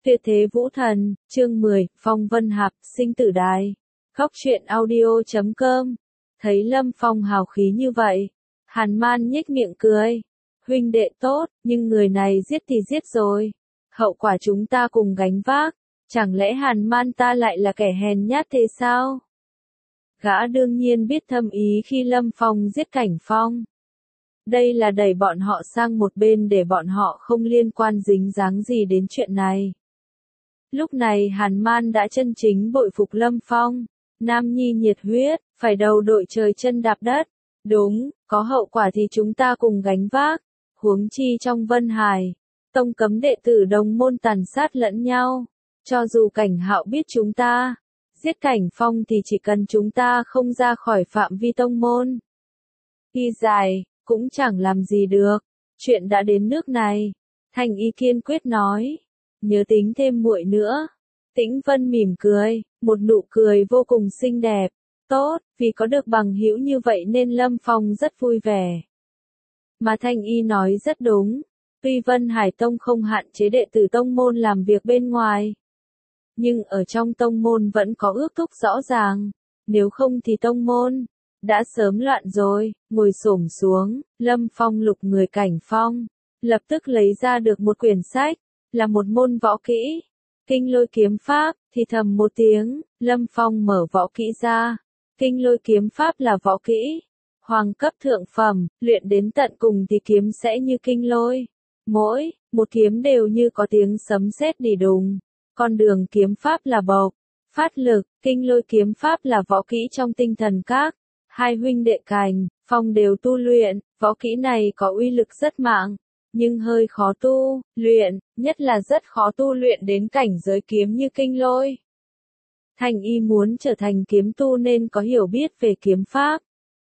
Tuyệt thế vũ thần, chương 10, Phong Vân Hạp, sinh tử đài. Góc truyện audio.com. Thấy Lâm Phong hào khí như vậy, Hàn Man nhếch miệng cười. Huynh đệ tốt, nhưng người này giết thì giết rồi. Hậu quả chúng ta cùng gánh vác. Chẳng lẽ Hàn Man ta lại là kẻ hèn nhát thế sao? Gã đương nhiên biết thâm ý khi Lâm Phong giết Cảnh Phong. Đây là đẩy bọn họ sang một bên để bọn họ không liên quan dính dáng gì đến chuyện này. Lúc này Hàn Man đã chân chính bội phục Lâm Phong. Nam nhi nhiệt huyết, phải đầu đội trời chân đạp đất. Đúng, có hậu quả thì chúng ta cùng gánh vác. Huống chi trong Vân Hải, tông cấm đệ tử đồng môn tàn sát lẫn nhau. Cho dù Cảnh Hạo biết chúng ta giết Cảnh Phong thì chỉ cần chúng ta không ra khỏi phạm vi tông môn, y dài cũng chẳng làm gì được. Chuyện đã đến nước này, Thành Y kiên quyết nói. Nhớ tính thêm muội nữa. Tĩnh Vân mỉm cười, một nụ cười vô cùng xinh đẹp. Tốt, vì có được bằng hữu như vậy nên Lâm Phong rất vui vẻ. Mà Thanh Y nói rất đúng. Tuy Vân Hải Tông không hạn chế đệ tử tông môn làm việc bên ngoài, nhưng ở trong tông môn vẫn có ước thúc rõ ràng. Nếu không thì tông môn đã sớm loạn rồi. Ngồi xổm xuống, Lâm Phong lục người Cảnh Phong, lập tức lấy ra được một quyển sách, là một môn võ kỹ, Kinh Lôi Kiếm Pháp. Thì thầm một tiếng, Lâm Phong mở võ kỹ ra. Kinh Lôi Kiếm Pháp là võ kỹ hoàng cấp thượng phẩm, luyện đến tận cùng thì kiếm sẽ như kinh lôi. Mỗi một kiếm đều như có tiếng sấm sét đi đùng. Con đường kiếm pháp là bộc phát lực, Kinh Lôi Kiếm Pháp là võ kỹ trong tinh thần các hai huynh đệ Cảnh Phong đều tu luyện. Võ kỹ này có uy lực rất mạnh, nhưng hơi khó tu luyện, nhất là rất khó tu luyện đến cảnh giới kiếm như kinh lôi. Thành Y muốn trở thành kiếm tu nên có hiểu biết về kiếm pháp.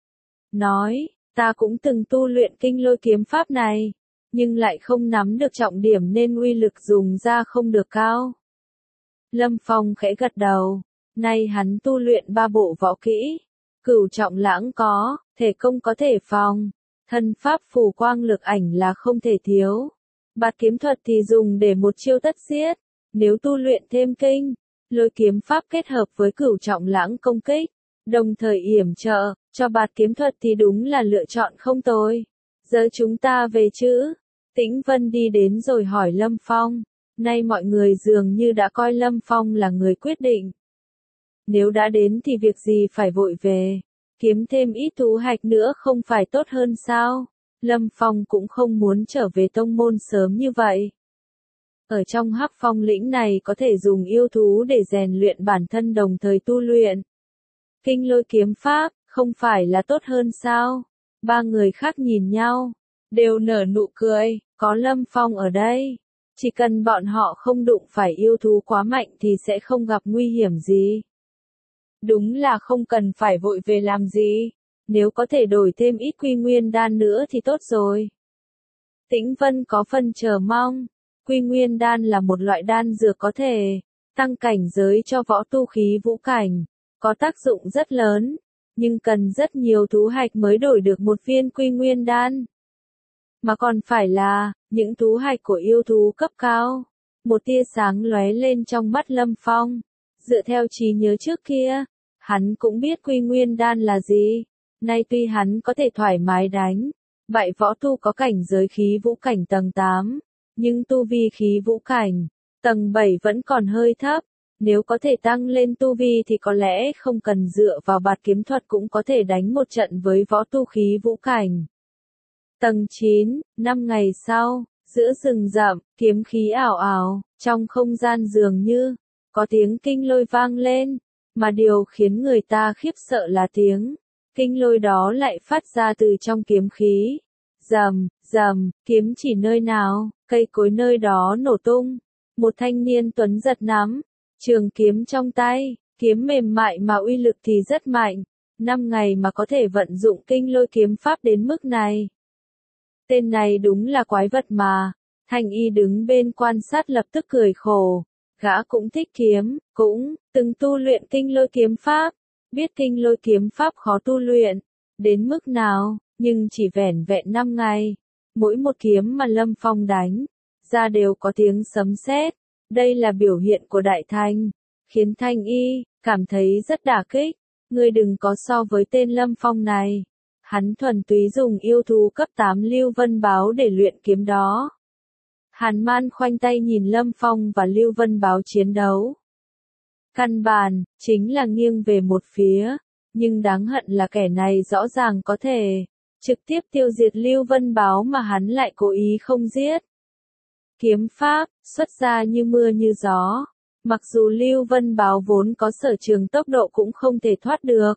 Nói, ta cũng từng tu luyện Kinh Lôi Kiếm Pháp này, nhưng lại không nắm được trọng điểm nên uy lực dùng ra không được cao. Lâm Phong khẽ gật đầu. Nay hắn tu luyện 3 bộ võ kỹ. Cửu trọng lãng có, thể công có thể phòng. Thân pháp phù quang lực ảnh là không thể thiếu. Bạt kiếm thuật thì dùng để một chiêu tất giết. Nếu tu luyện thêm Kinh Lôi Kiếm Pháp kết hợp với cửu trọng lãng công kích, đồng thời yểm trợ cho bạt kiếm thuật thì đúng là lựa chọn không tồi. Giờ chúng ta về chứ? Tĩnh Vân đi đến rồi hỏi Lâm Phong. Nay mọi người dường như đã coi Lâm Phong là người quyết định. Nếu đã đến thì việc gì phải vội về? Kiếm thêm ít thú hạch nữa không phải tốt hơn sao? Lâm Phong cũng không muốn trở về tông môn sớm như vậy. Ở trong Hắc Phong lĩnh này có thể dùng yêu thú để rèn luyện bản thân đồng thời tu luyện Kinh Lôi Kiếm Pháp, không phải là tốt hơn sao? Ba người khác nhìn nhau, đều nở nụ cười. Có Lâm Phong ở đây, chỉ cần bọn họ không đụng phải yêu thú quá mạnh thì sẽ không gặp nguy hiểm gì. Đúng là không cần phải vội về làm gì. Nếu có thể đổi thêm ít Quy Nguyên Đan nữa thì tốt rồi. Tĩnh Vân có phần chờ mong. Quy Nguyên Đan là một loại đan dược có thể tăng cảnh giới cho võ tu khí vũ cảnh, có tác dụng rất lớn, nhưng cần rất nhiều thú hạch mới đổi được một viên Quy Nguyên Đan. Mà còn phải là những thú hạch của yêu thú cấp cao. Một tia sáng lóe lên trong mắt Lâm Phong. Dựa theo trí nhớ trước kia, hắn cũng biết Quy Nguyên Đan là gì. Nay tuy hắn có thể thoải mái đánh bại võ tu có cảnh giới khí vũ cảnh tầng 8, nhưng tu vi khí vũ cảnh tầng 7 vẫn còn hơi thấp. Nếu có thể tăng lên tu vi thì có lẽ không cần dựa vào bạt kiếm thuật cũng có thể đánh một trận với võ tu khí vũ cảnh tầng 9. 5 ngày sau, giữa rừng rậm, kiếm khí ảo ảo, trong không gian dường như có tiếng kinh lôi vang lên, mà điều khiến người ta khiếp sợ là tiếng kinh lôi đó lại phát ra từ trong kiếm khí. Rầm, rầm, kiếm chỉ nơi nào, cây cối nơi đó nổ tung. Một thanh niên tuấn giật nắm trường kiếm trong tay, kiếm mềm mại mà uy lực thì rất mạnh. 5 ngày mà có thể vận dụng Kinh Lôi Kiếm Pháp đến mức này. Tên này đúng là quái vật mà. Thành Y đứng bên quan sát lập tức cười khổ. Gã cũng thích kiếm, cũng từng tu luyện Kinh Lôi Kiếm Pháp, biết Kinh Lôi Kiếm Pháp khó tu luyện đến mức nào, nhưng chỉ vẻn vẹn 5 ngày, mỗi một kiếm mà Lâm Phong đánh ra đều có tiếng sấm sét, Đây là biểu hiện của Đại Thành, khiến Thanh Y cảm thấy rất đả kích. Ngươi đừng có so với tên Lâm Phong này. Hắn thuần túy dùng yêu thú cấp 8 Lưu Vân Báo để luyện kiếm đó. Hàn Man khoanh tay nhìn Lâm Phong và Lưu Vân Báo chiến đấu. Căn bản, chính là nghiêng về một phía, nhưng đáng hận là kẻ này rõ ràng có thể trực tiếp tiêu diệt Lưu Vân Báo mà hắn lại cố ý không giết. Kiếm pháp, xuất ra như mưa như gió, mặc dù Lưu Vân Báo vốn có sở trường tốc độ cũng không thể thoát được.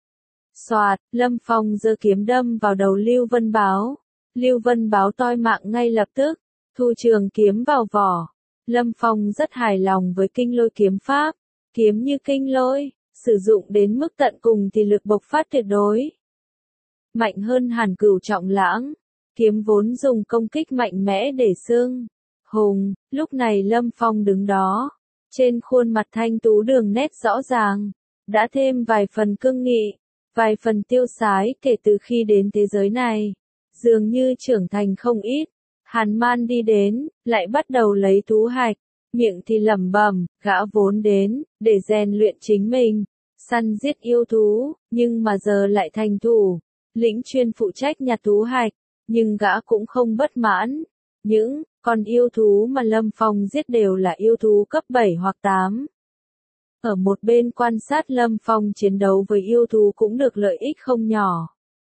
Soạt, Lâm Phong giơ kiếm đâm vào đầu Lưu Vân Báo. Lưu Vân Báo toi mạng ngay lập tức, thu trường kiếm vào vỏ. Lâm Phong rất hài lòng với kinh lôi kiếm pháp, kiếm như kinh lôi, sử dụng đến mức tận cùng thì lực bộc phát tuyệt đối. Mạnh hơn Hàn Cửu Trọng Lãng, kiếm vốn dùng công kích mạnh mẽ để xưng hùng, lúc này Lâm Phong đứng đó, trên khuôn mặt thanh tú đường nét rõ ràng, đã thêm vài phần cương nghị, vài phần tiêu sái kể từ khi đến thế giới này, dường như trưởng thành không ít. Hàn Man đi đến, lại bắt đầu lấy thú hạch, miệng thì lẩm bẩm, gã vốn đến để rèn luyện chính mình, săn giết yêu thú, nhưng mà giờ lại thành thủ lĩnh chuyên phụ trách nhặt thú hạch, nhưng gã cũng không bất mãn. Những con yêu thú mà Lâm Phong giết đều là yêu thú cấp 7 hoặc 8. Ở một bên quan sát Lâm Phong chiến đấu với yêu thú cũng được lợi ích không nhỏ.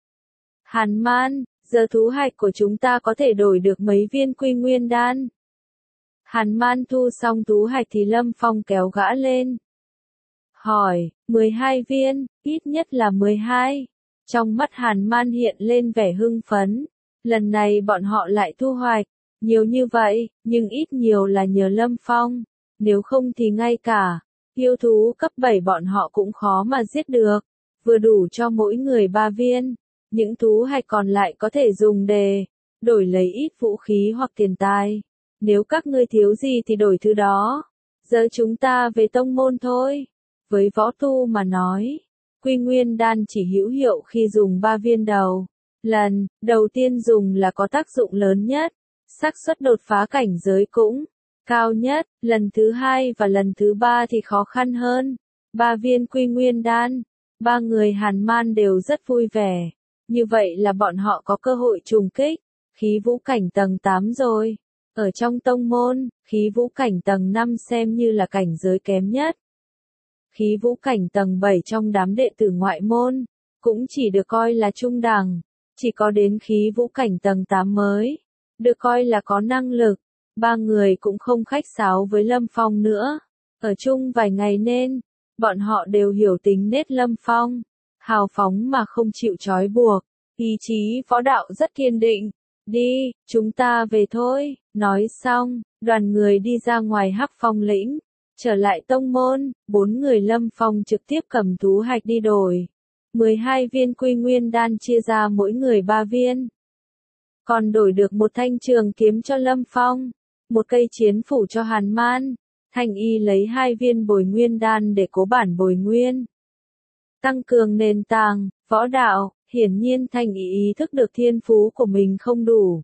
Hàn Man, giờ thú hạch của chúng ta có thể đổi được mấy viên Quy Nguyên đan. Hàn Man thu xong thú hạch thì Lâm Phong kéo gã lên. Hỏi, 12 viên, ít nhất là 12. Trong mắt Hàn Man hiện lên vẻ hưng phấn. Lần này bọn họ lại thu hoạch nhiều như vậy, nhưng ít nhiều là nhờ Lâm Phong. Nếu không thì ngay cả yêu thú cấp 7 bọn họ cũng khó mà giết được. Vừa đủ cho mỗi người 3 viên. Những thú hạch còn lại có thể dùng để đổi lấy ít vũ khí hoặc tiền tài. Nếu các ngươi thiếu gì thì đổi thứ đó. Giờ chúng ta về tông môn thôi. Với võ tu mà nói, Quy Nguyên đan chỉ hữu hiệu khi dùng 3 viên đầu. Lần đầu tiên dùng là có tác dụng lớn nhất, xác suất đột phá cảnh giới cũng cao nhất, lần thứ 2 và lần thứ 3 thì khó khăn hơn. 3 viên Quy Nguyên đan, 3 người Hàn Man đều rất vui vẻ. Như vậy là bọn họ có cơ hội trùng kích khí vũ cảnh tầng 8 rồi. Ở trong tông môn, khí vũ cảnh tầng 5 xem như là cảnh giới kém nhất. Khí vũ cảnh tầng 7 trong đám đệ tử ngoại môn, cũng chỉ được coi là trung đẳng. Chỉ có đến khí vũ cảnh tầng 8 mới, được coi là có năng lực. 3 người cũng không khách sáo với Lâm Phong nữa. Ở chung vài ngày nên, bọn họ đều hiểu tính nết Lâm Phong. Hào phóng mà không chịu trói buộc, ý chí võ đạo rất kiên định. Đi, chúng ta về thôi. Nói xong, đoàn người đi ra ngoài Hắc Phong lĩnh, trở lại tông môn, 4 người Lâm Phong trực tiếp cầm thú hạch đi đổi. 12 viên Quy Nguyên đan chia ra mỗi người 3 viên. Còn đổi được một thanh trường kiếm cho Lâm Phong, một cây chiến phủ cho Hàn Man. Thanh Y lấy 2 viên Bồi Nguyên đan để cố bản Bồi Nguyên. Tăng cường nền tảng, võ đạo, hiển nhiên Thanh Y ý thức được thiên phú của mình không đủ.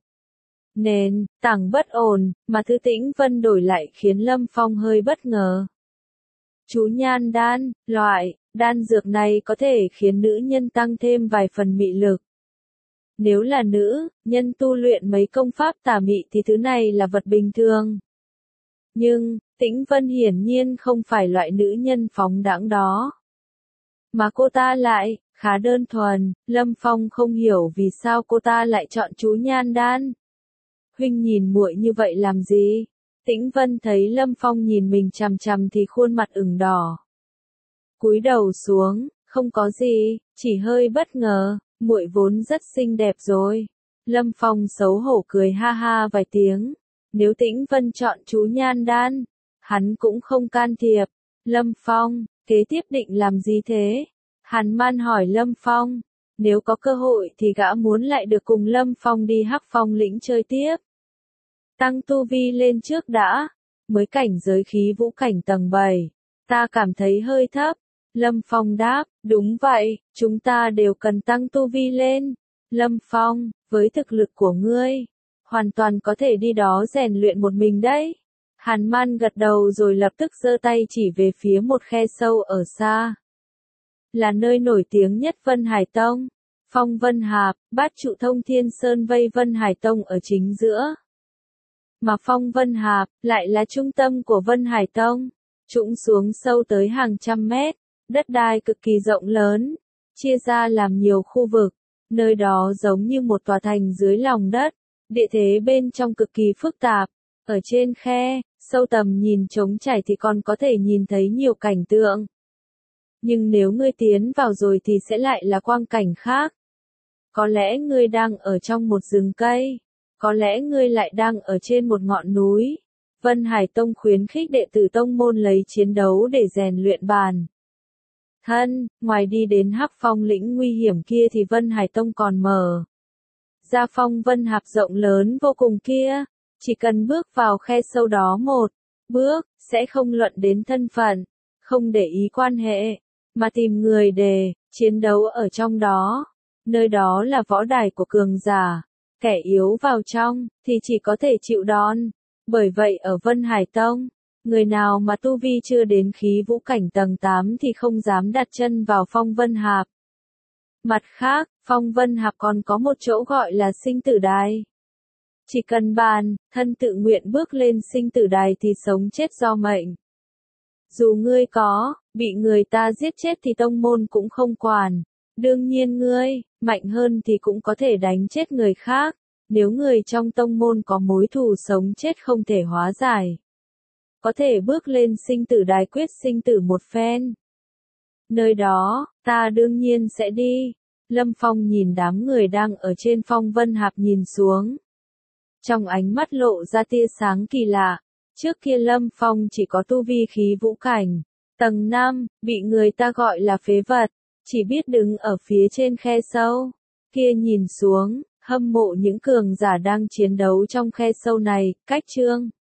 Nền tảng bất ổn, mà Thư Tĩnh Vân đổi lại khiến Lâm Phong hơi bất ngờ. Chú nhan đan, loại đan dược này có thể khiến nữ nhân tăng thêm vài phần mị lực. Nếu là nữ nhân tu luyện mấy công pháp tà mị thì thứ này là vật bình thường. Nhưng, Tĩnh Vân hiển nhiên không phải loại nữ nhân phóng đãng đó. Mà cô ta lại khá đơn thuần, Lâm Phong không hiểu vì sao cô ta lại chọn chú nhan đan. Huynh nhìn muội như vậy làm gì? Tĩnh Vân thấy Lâm Phong nhìn mình chằm chằm thì khuôn mặt ửng đỏ. Cúi đầu xuống, không có gì, chỉ hơi bất ngờ, muội vốn rất xinh đẹp rồi. Lâm Phong xấu hổ cười ha ha vài tiếng. Nếu Tĩnh Vân chọn chú nhan đan, hắn cũng không can thiệp. Lâm Phong, kế tiếp định làm gì thế? Hàn Man hỏi Lâm Phong. Nếu có cơ hội thì gã muốn lại được cùng Lâm Phong đi Hắc Phong lĩnh chơi tiếp. Tăng tu vi lên trước đã, mới cảnh giới khí vũ cảnh tầng 7. Ta cảm thấy hơi thấp. Lâm Phong đáp, đúng vậy, chúng ta đều cần tăng tu vi lên. Lâm Phong, với thực lực của ngươi, hoàn toàn có thể đi đó rèn luyện một mình đấy. Hàn Man gật đầu rồi lập tức giơ tay chỉ về phía một khe sâu ở xa. Là nơi nổi tiếng nhất Vân Hải Tông. Phong Vân Hạp, bát trụ thông thiên sơn vây Vân Hải Tông ở chính giữa. Mà Phong Vân Hạp lại là trung tâm của Vân Hải Tông, trũng xuống sâu tới hàng trăm mét, đất đai cực kỳ rộng lớn, chia ra làm nhiều khu vực, nơi đó giống như một tòa thành dưới lòng đất, địa thế bên trong cực kỳ phức tạp, ở trên khe, sâu tầm nhìn trống trải thì còn có thể nhìn thấy nhiều cảnh tượng. Nhưng nếu ngươi tiến vào rồi thì sẽ lại là quang cảnh khác. Có lẽ ngươi đang ở trong một rừng cây, có lẽ ngươi lại đang ở trên một ngọn núi. Vân Hải Tông khuyến khích đệ tử tông môn lấy chiến đấu để rèn luyện bản thân, ngoài đi đến Hắc Phong lĩnh nguy hiểm kia thì Vân Hải Tông còn mở ra Phong Vân Hạp rộng lớn vô cùng kia, chỉ cần bước vào khe sâu đó một bước, sẽ không luận đến thân phận, không để ý quan hệ, mà tìm người để chiến đấu ở trong đó. Nơi đó là võ đài của cường giả, kẻ yếu vào trong thì chỉ có thể chịu đòn. Bởi vậy ở Vân Hải Tông, người nào mà tu vi chưa đến khí vũ cảnh tầng 8 thì không dám đặt chân vào Phong Vân Hạp. Mặt khác, Phong Vân Hạp còn có một chỗ gọi là sinh tử đài. Chỉ cần bản thân tự nguyện bước lên sinh tử đài thì sống chết do mệnh. Dù ngươi có bị người ta giết chết thì tông môn cũng không quản. Đương nhiên ngươi mạnh hơn thì cũng có thể đánh chết người khác. Nếu người trong tông môn có mối thù sống chết không thể hóa giải, có thể bước lên sinh tử đài quyết sinh tử một phen. Nơi đó, ta đương nhiên sẽ đi. Lâm Phong nhìn đám người đang ở trên Phong Vân Hạp nhìn xuống. Trong ánh mắt lộ ra tia sáng kỳ lạ. Trước kia Lâm Phong chỉ có tu vi khí vũ cảnh. Tầng 5, bị người ta gọi là phế vật. Chỉ biết đứng ở phía trên khe sâu. Kia nhìn xuống, hâm mộ những cường giả đang chiến đấu trong khe sâu này, cách chương.